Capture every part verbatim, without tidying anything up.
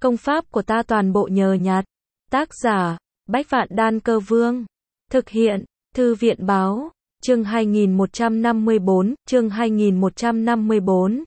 Công pháp của ta toàn bộ nhờ nhặt. Tác giả, Bách Vạn Đan Cơ Vương. Thực hiện, Thư viện Báo. Chương hai nghìn một trăm năm mươi bốn, chương hai nghìn một trăm năm mươi bốn.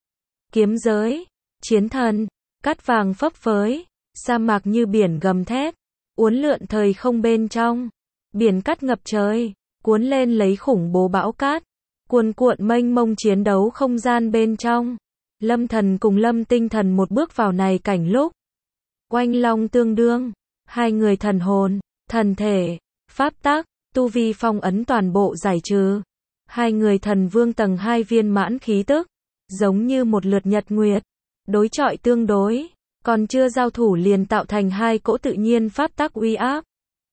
Kiếm giới, chiến thần, cát vàng phấp phới, sa mạc như biển gầm thét, uốn lượn thời không bên trong. Biển cát ngập trời, cuốn lên lấy khủng bố bão cát, cuồn cuộn mênh mông chiến đấu không gian bên trong. Lâm Thần cùng Lâm Tinh Thần một bước vào này cảnh lúc. Oanh long tương đương, hai người thần hồn, thần thể, pháp tắc, tu vi phong ấn toàn bộ giải trừ. Hai người thần vương tầng hai viên mãn khí tức, giống như một lượt nhật nguyệt, đối chọi tương đối, còn chưa giao thủ liền tạo thành hai cỗ tự nhiên pháp tắc uy áp.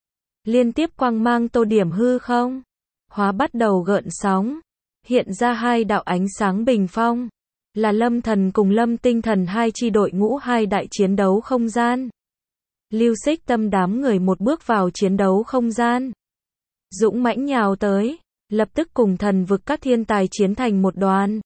Liên tiếp quang mang tô điểm hư không, hóa bắt đầu gợn sóng, hiện ra hai đạo ánh sáng bình phong, là Lâm Thần cùng Lâm Tinh Thần hai chi đội ngũ hai đại chiến đấu không gian. Lưu Xích Tâm đám người một bước vào chiến đấu không gian, dũng mãnh nhào tới, lập tức cùng thần vực các thiên tài chiến thành một đoàn.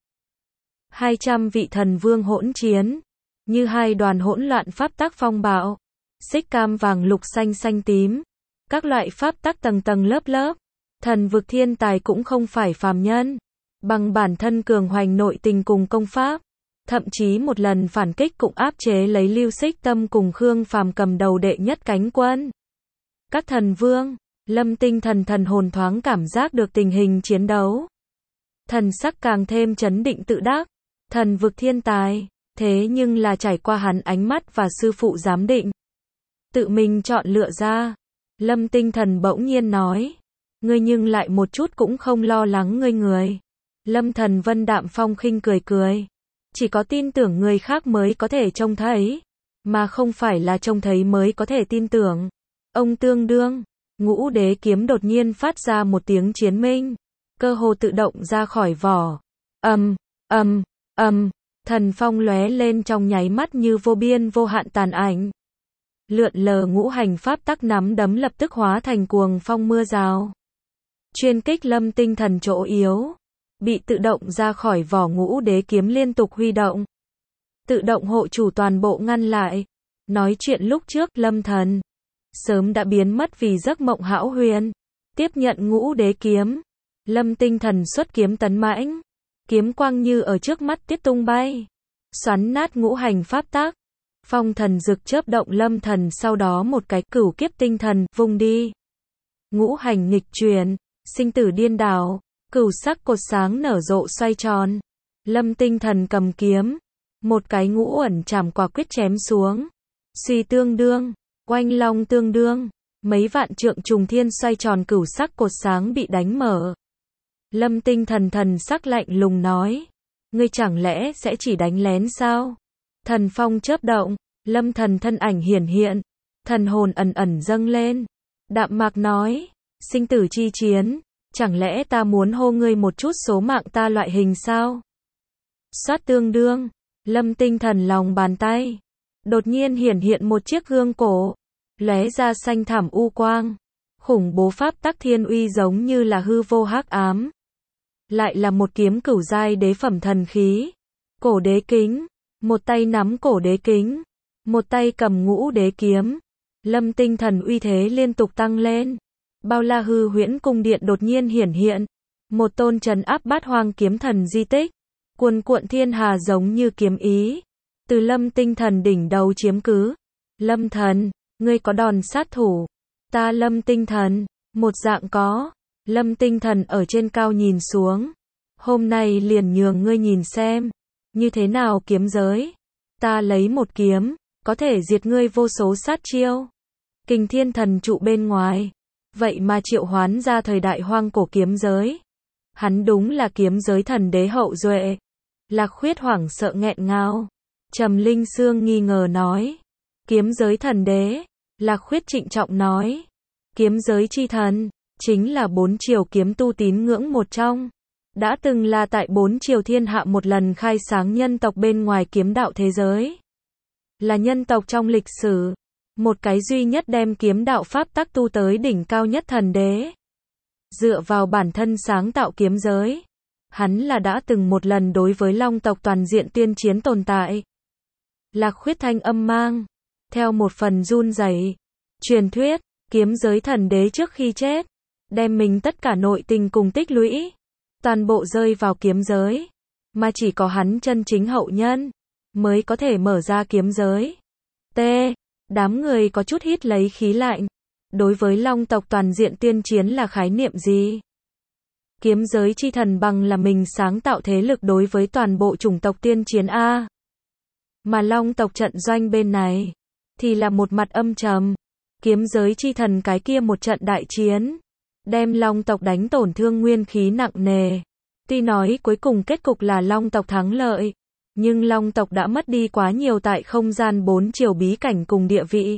Hai trăm vị thần vương hỗn chiến, như hai đoàn hỗn loạn pháp tắc phong bạo, xích cam vàng lục xanh xanh tím, các loại pháp tắc tầng tầng lớp lớp. Thần vực thiên tài cũng không phải phàm nhân, bằng bản thân cường hoành nội tình cùng công pháp, thậm chí một lần phản kích cũng áp chế lấy Lưu Xích Tâm cùng Khương Phàm cầm đầu đệ nhất cánh quân. Các thần vương, Lâm Tinh Thần thần hồn thoáng cảm giác được tình hình chiến đấu, thần sắc càng thêm chấn định tự đắc. Thần vực thiên tài, thế nhưng là trải qua hắn ánh mắt và sư phụ giám định, tự mình chọn lựa ra. Lâm Tinh Thần bỗng nhiên nói, ngươi nhưng lại một chút cũng không lo lắng ngươi người. Lâm Thần Vân đạm phong khinh cười cười, chỉ có tin tưởng người khác mới có thể trông thấy, mà không phải là trông thấy mới có thể tin tưởng. Ông tương đương, Ngũ Đế kiếm đột nhiên phát ra một tiếng chiến minh, cơ hồ tự động ra khỏi vỏ. Ầm, ầm, ầm, thần phong lóe lên trong nháy mắt như vô biên vô hạn tàn ảnh. Lượn lờ ngũ hành pháp tắc nắm đấm lập tức hóa thành cuồng phong mưa rào, chuyên kích Lâm Tinh Thần chỗ yếu. Bị tự động ra khỏi vỏ Ngũ Đế kiếm liên tục huy động, tự động hộ chủ toàn bộ ngăn lại. Nói chuyện lúc trước Lâm Thần sớm đã biến mất vì giấc mộng hão huyền, tiếp nhận Ngũ Đế kiếm. Lâm Tinh Thần xuất kiếm tấn mãnh, kiếm quang như ở trước mắt tiết tung bay, xoắn nát ngũ hành pháp tắc. Phong thần dực chớp động Lâm Thần sau đó một cái cửu kiếp tinh thần vung đi. Ngũ hành nghịch chuyển, sinh tử điên đảo, cửu sắc cột sáng nở rộ xoay tròn. Lâm Tinh Thần cầm kiếm, một cái ngũ ẩn chảm quả quyết chém xuống. Suy tương đương, oanh long tương đương, mấy vạn trượng trùng thiên xoay tròn cửu sắc cột sáng bị đánh mở. Lâm Tinh Thần thần sắc lạnh lùng nói, ngươi chẳng lẽ sẽ chỉ đánh lén sao? Thần phong chớp động, Lâm Thần thân ảnh hiển hiện, thần hồn ẩn ẩn dâng lên, đạm mạc nói, sinh tử chi chiến, chẳng lẽ ta muốn hô ngươi một chút số mạng ta loại hình sao? Xoát tương đương, Lâm Tinh Thần lòng bàn tay, đột nhiên hiển hiện một chiếc gương cổ, lóe ra xanh thẳm u quang, khủng bố pháp tắc thiên uy giống như là hư vô hắc ám. Lại là một kiếm cửu giai đế phẩm thần khí, cổ đế kính, một tay nắm cổ đế kính, một tay cầm Ngũ Đế kiếm. Lâm Tinh Thần uy thế liên tục tăng lên. Bao la hư huyễn cung điện đột nhiên hiển hiện, một tôn trấn áp bát hoang kiếm thần di tích, cuồn cuộn thiên hà giống như kiếm ý, từ Lâm Tinh Thần đỉnh đầu chiếm cứ. Lâm Thần, ngươi có đòn sát thủ. Ta Lâm Tinh Thần, một dạng có. Lâm Tinh Thần ở trên cao nhìn xuống, hôm nay liền nhường ngươi nhìn xem, như thế nào kiếm giới. Ta lấy một kiếm, có thể diệt ngươi vô số sát chiêu. Kình thiên thần trụ bên ngoài, vậy mà triệu hoán ra thời đại hoang cổ kiếm giới. Hắn đúng là kiếm giới thần đế hậu duệ. Lạc Khuyết hoảng sợ nghẹn ngào. Trầm Linh Sương nghi ngờ nói, kiếm giới thần đế. Lạc Khuyết trịnh trọng nói, kiếm giới chi thần, chính là bốn triều kiếm tu tín ngưỡng một trong. Đã từng là tại bốn triều thiên hạ một lần khai sáng nhân tộc bên ngoài kiếm đạo thế giới. Là nhân tộc trong lịch sử, một cái duy nhất đem kiếm đạo pháp tắc tu tới đỉnh cao nhất thần đế. Dựa vào bản thân sáng tạo kiếm giới, hắn là đã từng một lần đối với Long tộc toàn diện tuyên chiến tồn tại. Lạc Khuyết thanh âm mang theo một phần run rẩy. Truyền thuyết, kiếm giới thần đế trước khi chết, đem mình tất cả nội tình cùng tích lũy, toàn bộ rơi vào kiếm giới, mà chỉ có hắn chân chính hậu nhân mới có thể mở ra kiếm giới. T. Đám người có chút hít lấy khí lạnh. Đối với Long tộc toàn diện tuyên chiến là khái niệm gì? Kiếm giới chi thần bằng là mình sáng tạo thế lực đối với toàn bộ chủng tộc tuyên chiến A. Mà Long tộc trận doanh bên này thì là một mặt âm trầm. Kiếm giới chi thần cái kia một trận đại chiến, đem Long tộc đánh tổn thương nguyên khí nặng nề. Tuy nói cuối cùng kết cục là Long tộc thắng lợi, nhưng Long tộc đã mất đi quá nhiều tại không gian bốn chiều bí cảnh cùng địa vị.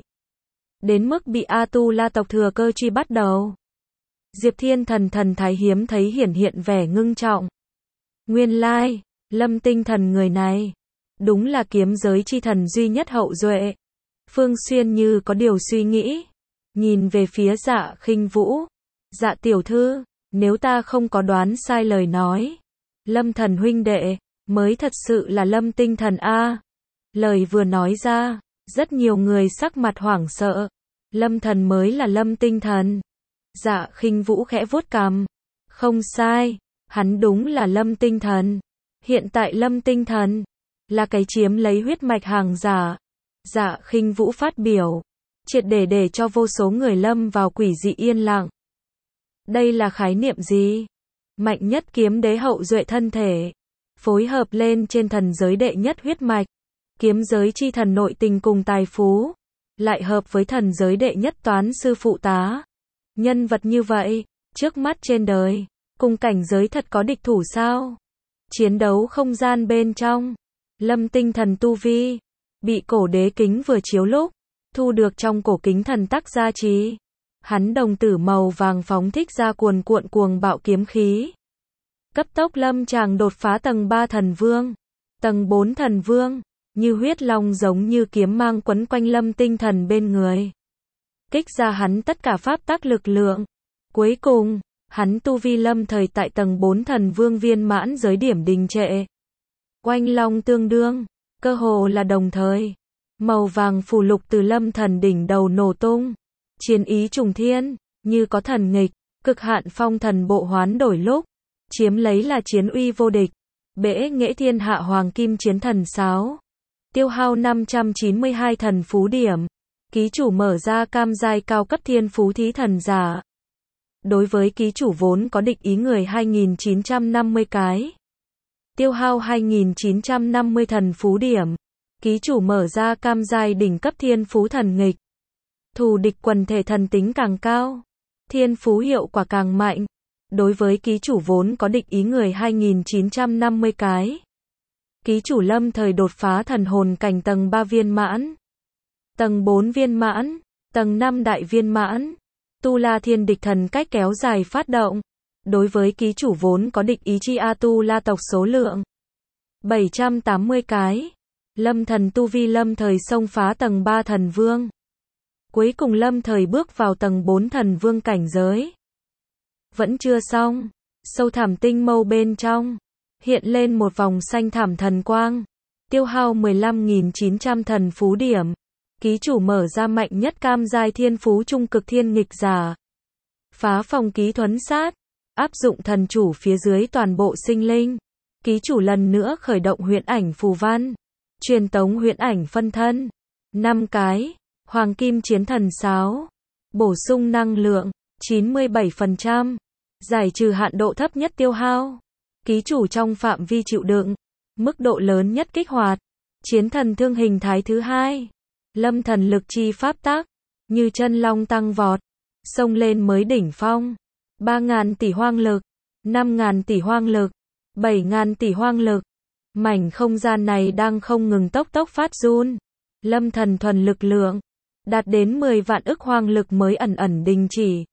Đến mức bị A-tu-la tộc thừa cơ truy bắt đầu. Diệp Thiên thần thần thái hiếm thấy hiển hiện vẻ ngưng trọng. Nguyên lai, Lâm Tinh Thần người này, đúng là kiếm giới chi thần duy nhất hậu duệ. Phương Xuyên như có điều suy nghĩ, nhìn về phía Dạ Khinh Vũ. Dạ tiểu thư, nếu ta không có đoán sai lời nói, Lâm Thần huynh đệ mới thật sự là Lâm Tinh Thần a. Lời vừa nói ra, rất nhiều người sắc mặt hoảng sợ. Lâm Thần mới là Lâm Tinh Thần. Dạ Khinh Vũ khẽ vuốt cằm. Không sai, hắn đúng là Lâm Tinh Thần. Hiện tại Lâm Tinh Thần là cái chiếm lấy huyết mạch hàng giả. Dạ Khinh Vũ phát biểu, triệt để để cho vô số người lâm vào quỷ dị yên lặng. Đây là khái niệm gì? Mạnh nhất kiếm đế hậu duệ thân thể, phối hợp lên trên thần giới đệ nhất huyết mạch, kiếm giới chi thần nội tình cùng tài phú, lại hợp với thần giới đệ nhất toán sư phụ tá. Nhân vật như vậy, trước mắt trên đời, cùng cảnh giới thật có địch thủ sao? Chiến đấu không gian bên trong, Lâm Tinh Thần tu vi, bị cổ đế kính vừa chiếu lúc, thu được trong cổ kính thần tắc gia trì. Hắn đồng tử màu vàng phóng thích ra cuồn cuộn cuồng bạo kiếm khí. Cấp tốc lâm tràng đột phá tầng ba thần vương, tầng bốn thần vương, như huyết long giống như kiếm mang quấn quanh Lâm Tinh Thần bên người. Kích ra hắn tất cả pháp tắc lực lượng. Cuối cùng, hắn tu vi lâm thời tại tầng bốn thần vương viên mãn giới điểm đình trệ. Oanh long tương đương, cơ hồ là đồng thời. Màu vàng phù lục từ Lâm Thần đỉnh đầu nổ tung. Chiến ý trùng thiên, như có thần nghịch, cực hạn phong thần bộ hoán đổi lúc, chiếm lấy là chiến uy vô địch. Bể nghệ thiên hạ hoàng kim chiến thần sáo. Tiêu hao năm trăm chín mươi hai thần phú điểm. Ký chủ mở ra cam giai cao cấp thiên phú thí thần giả. Đối với ký chủ vốn có địch ý người hai nghìn chín trăm năm mươi cái. Tiêu hao hai nghìn chín trăm năm mươi thần phú điểm. Ký chủ mở ra cam giai đỉnh cấp thiên phú thần nghịch. Thù địch quần thể thần tính càng cao, thiên phú hiệu quả càng mạnh. Đối với ký chủ vốn có địch ý người hai nghìn chín trăm năm mươi cái. Ký chủ lâm thời đột phá thần hồn cảnh tầng ba viên mãn, tầng bốn viên mãn, tầng năm đại viên mãn. Tu La Thiên địch thần cách kéo dài phát động. Đối với ký chủ vốn có địch ý chi A Tu La tộc số lượng bảy trăm tám mươi cái. Lâm Thần tu vi lâm thời xông phá tầng ba thần vương. Cuối cùng lâm thời bước vào tầng bốn thần vương cảnh giới. Vẫn chưa xong, sâu thẳm tinh mâu bên trong, hiện lên một vòng xanh thẳm thần quang. Tiêu hao mười lăm nghìn chín trăm thần phú điểm. Ký chủ mở ra mạnh nhất cam giai thiên phú trung cực thiên nghịch giả. Phá phòng ký thuấn sát, áp dụng thần chủ phía dưới toàn bộ sinh linh. Ký chủ lần nữa khởi động huyễn ảnh phù văn, truyền tống huyễn ảnh phân thân. năm cái. Hoàng kim chiến thần sáo. Bổ sung năng lượng, chín mươi bảy phần trăm. Giải trừ hạn độ thấp nhất tiêu hao. Ký chủ trong phạm vi chịu đựng. Mức độ lớn nhất kích hoạt. Chiến thần thương hình thái thứ hai. Lâm thần lực chi pháp tác. Như chân long tăng vọt. Xông lên mới đỉnh phong. ba nghìn tỷ hoang lực. năm nghìn tỷ hoang lực. bảy nghìn tỷ hoang lực. Mảnh không gian này đang không ngừng tốc tốc phát run. Lâm thần thuần lực lượng đạt đến mười vạn ức hoang lực mới ẩn ẩn đình chỉ.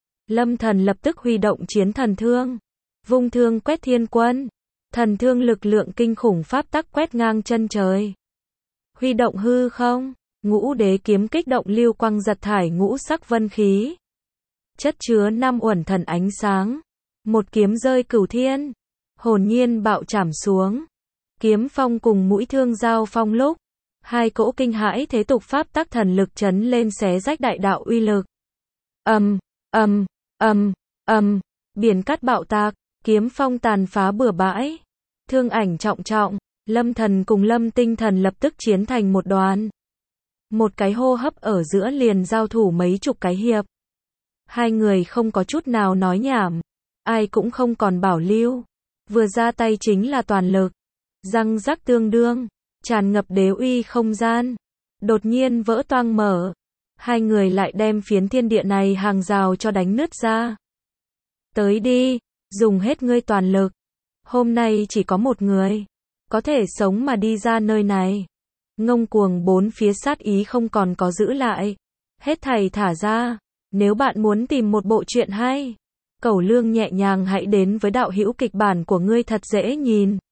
Lâm thần lập tức huy động chiến thần thương, vung thương quét thiên quân. Thần thương lực lượng kinh khủng pháp tắc quét ngang chân trời. Huy động hư không, ngũ đế kiếm kích động lưu quang giật thải ngũ sắc vân khí. Chất chứa năm uẩn thần ánh sáng. Một kiếm rơi cửu thiên, hồn nhiên bạo chảm xuống. Kiếm phong cùng mũi thương giao phong lúc, Hai cỗ kinh hãi thế tục pháp tắc thần lực chấn lên xé rách đại đạo uy lực. Ầm, ầm, ầm, ầm, biển cát bạo tạc, kiếm phong tàn phá bừa bãi. Thương ảnh trọng trọng, Lâm Thần cùng Lâm Tinh Thần lập tức chiến thành một đoàn. Một cái hô hấp ở giữa liền giao thủ mấy chục cái hiệp. Hai người không có chút nào nói nhảm, ai cũng không còn bảo lưu, vừa ra tay chính là toàn lực. Răng rắc tương đương, tràn ngập đế uy không gian, đột nhiên vỡ toang mở. Hai người lại đem phiến thiên địa này hàng rào cho đánh nứt ra. Tới đi, dùng hết ngươi toàn lực. Hôm nay chỉ có một người có thể sống mà đi ra nơi này. Ngông cuồng bốn phía sát ý không còn có giữ lại, hết thảy thả ra. Nếu bạn muốn tìm một bộ truyện hay, Cẩu Lương nhẹ nhàng hãy đến với đạo hữu kịch bản của ngươi thật dễ nhìn.